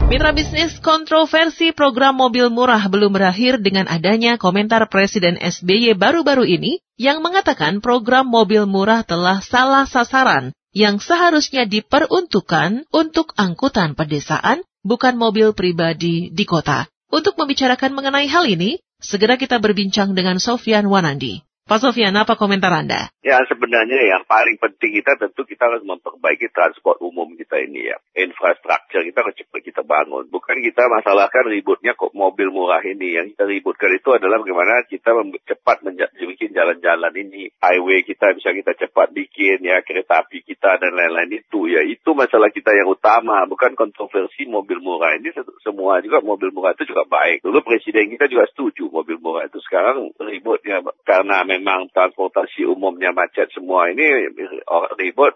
Mitra bisnis, kontroversi program mobil murah belum berakhir dengan adanya komentar Presiden SBY baru-baru ini yang mengatakan program mobil murah telah salah sasaran yang seharusnya diperuntukkan untuk angkutan pedesaan, bukan mobil pribadi di kota. Untuk membicarakan mengenai hal ini, segera kita berbincang dengan Sofyan Wanandi. Pak Sofyan, apa komentar Anda? Ya, sebenarnya yang paling penting kita tentu kita harus memperbaiki transport umum kita ini ya. Infrastruktur kita harus cepat kita bangun. Bukan kita masalahkan ributnya kok mobil murah ini. Yang kita ributkan itu adalah bagaimana kita cepat bikin jalan-jalan ini. Highway kita bisa kita cepat bikin ya, kereta api kita dan lain-lain itu ya. Itu masalah kita yang utama, bukan kontroversi mobil murah. Ini semua juga mobil murah itu juga baik. Dulu Presiden kita juga setuju mobil murah itu. Sekarang ributnya karena memang transportasi umumnya macet semua ini ribut,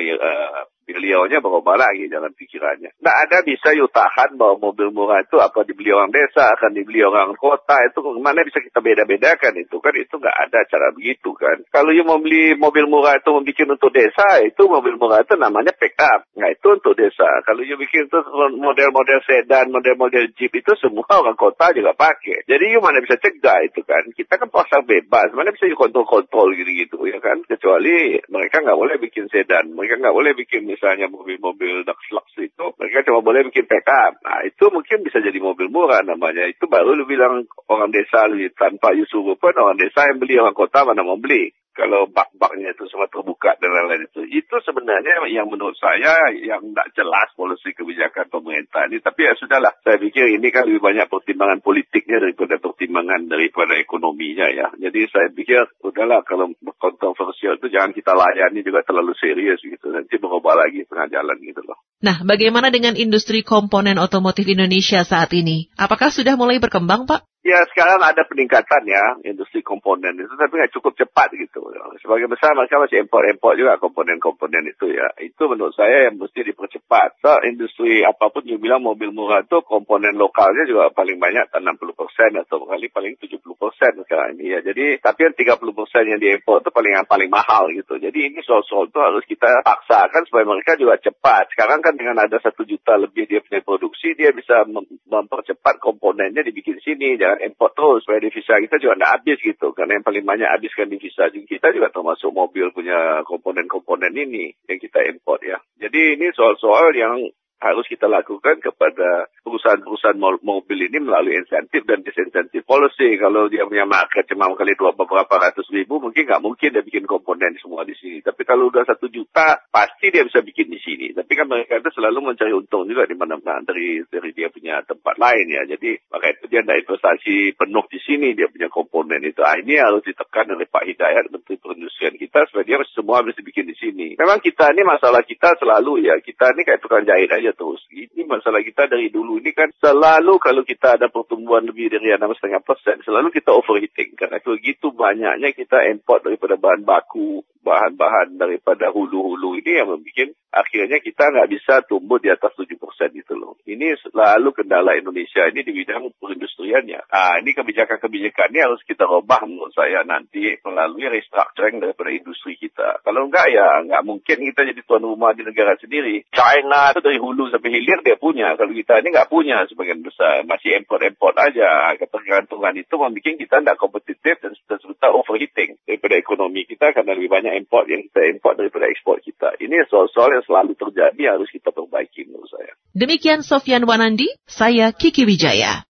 beliaunya berubah lagi dalam pikirannya. Nah, ada bisa tahan bahwa mobil murah itu apa dibeli orang desa, akan dibeli orang kota, itu mana bisa kita beda-bedakan itu kan, itu nggak ada cara begitu kan. Kalau you mau beli mobil murah itu membuat untuk desa, itu mobil murah itu namanya pick up, nah itu untuk desa. Kalau you bikin itu model-model sedan, model-model jeep itu semua orang kota juga pakai. Jadi you mana bisa cegah itu kan, kita kan pasar bebas, mana bisa you kontrol gitu ya kan, kecuali mereka nggak boleh bikin sedan, mereka nggak boleh bikin misalnya mobil-mobil Lux itu, mereka cuma boleh bikin pickup. Nah, itu mungkin bisa jadi mobil murah namanya. Itu baru lu bilang orang desa lu tanpa you suruh pun orang desa yang beli, orang kota mana mau beli. Kalau bak-baknya itu semua terbuka dan lain-lain itu sebenarnya yang menurut saya yang tidak jelas polisi kebijakan pemerintah ini. Tapi ya sudahlah, saya pikir ini kan lebih banyak pertimbangan politiknya daripada pertimbangan daripada ekonominya ya. Jadi saya pikir udahlah, kalau kontroversial itu jangan kita layani juga terlalu serius gitu. Nanti berubah lagi tengah jalan gitu loh. Nah, bagaimana dengan industri komponen otomotif Indonesia saat ini? Apakah sudah mulai berkembang, Pak? Ya, sekarang ada peningkatan ya, industri komponen itu, tapi nggak cukup cepat gitu. Sebagai besar mereka masih import juga komponen-komponen itu ya. Itu menurut saya yang mesti dipercepat. So, industri apapun yang bilang mobil murah itu komponen lokalnya juga paling banyak 60% atau paling 70% sekarang ini ya. Jadi, tapi yang 30% yang diimport itu paling mahal gitu. Jadi ini soal-soal itu harus kita paksakan supaya mereka juga cepat. Sekarang kan dengan ada 1 juta lebih dia punya produksi, dia bisa mempercepat komponennya dibikin sini, jangan import terus supaya devisa kita juga tidak habis gitu, karena yang paling banyak habiskan devisa kita juga termasuk mobil punya komponen-komponen ini yang kita import ya. Jadi ini soal-soal yang harus kita lakukan kepada perusahaan-perusahaan mobil ini melalui insentif dan disinsentif policy. Kalau dia punya market cuma kali beberapa ratus ribu, mungkin nggak mungkin dia bikin komponen semua di sini. Tapi kalau udah 1 juta, pasti dia bisa bikin di sini. Tapi kan mereka itu selalu mencari untung juga di mana-mana dari dia punya tempat lain ya. Jadi maka itu dia ada investasi penuh di sini, dia punya komponen itu. Ini harus ditekan oleh Pak Hidayat, Menteri Perindustrian kita, supaya dia semua harus dibikin di sini. Memang kita ini masalah kita selalu ya, kita ini kayak tukang jahit aja terus. Ini masalah kita dari dulu ini kan selalu kalau kita ada pertumbuhan lebih dari 6,5%, selalu kita overheating. Karena begitu banyaknya kita import daripada bahan baku, bahan-bahan daripada hulu-hulu ini yang membuat akhirnya kita nggak bisa tumbuh di atas 7% gitu loh. Ini selalu kendala Indonesia ini di bidang perindustriannya. Ini kebijakan-kebijakan ini harus kita rubah menurut saya nanti melalui restructuring daripada industri kita. Kalau enggak ya nggak mungkin kita jadi tuan rumah di negara sendiri. China itu dari hulu sampai hilir dia punya. Kalau kita ini nggak punya sebagian besar. Masih import-import aja. Ketergantungan itu membuat kita tidak kompetitif dan serta overheating daripada ekonomi kita karena lebih banyak import yang kita import daripada ekspor kita. Ini soal-soal yang selalu terjadi harus kita perbaiki menurut saya. Demikian Sofyan Wanandi, saya Kiki Wijaya.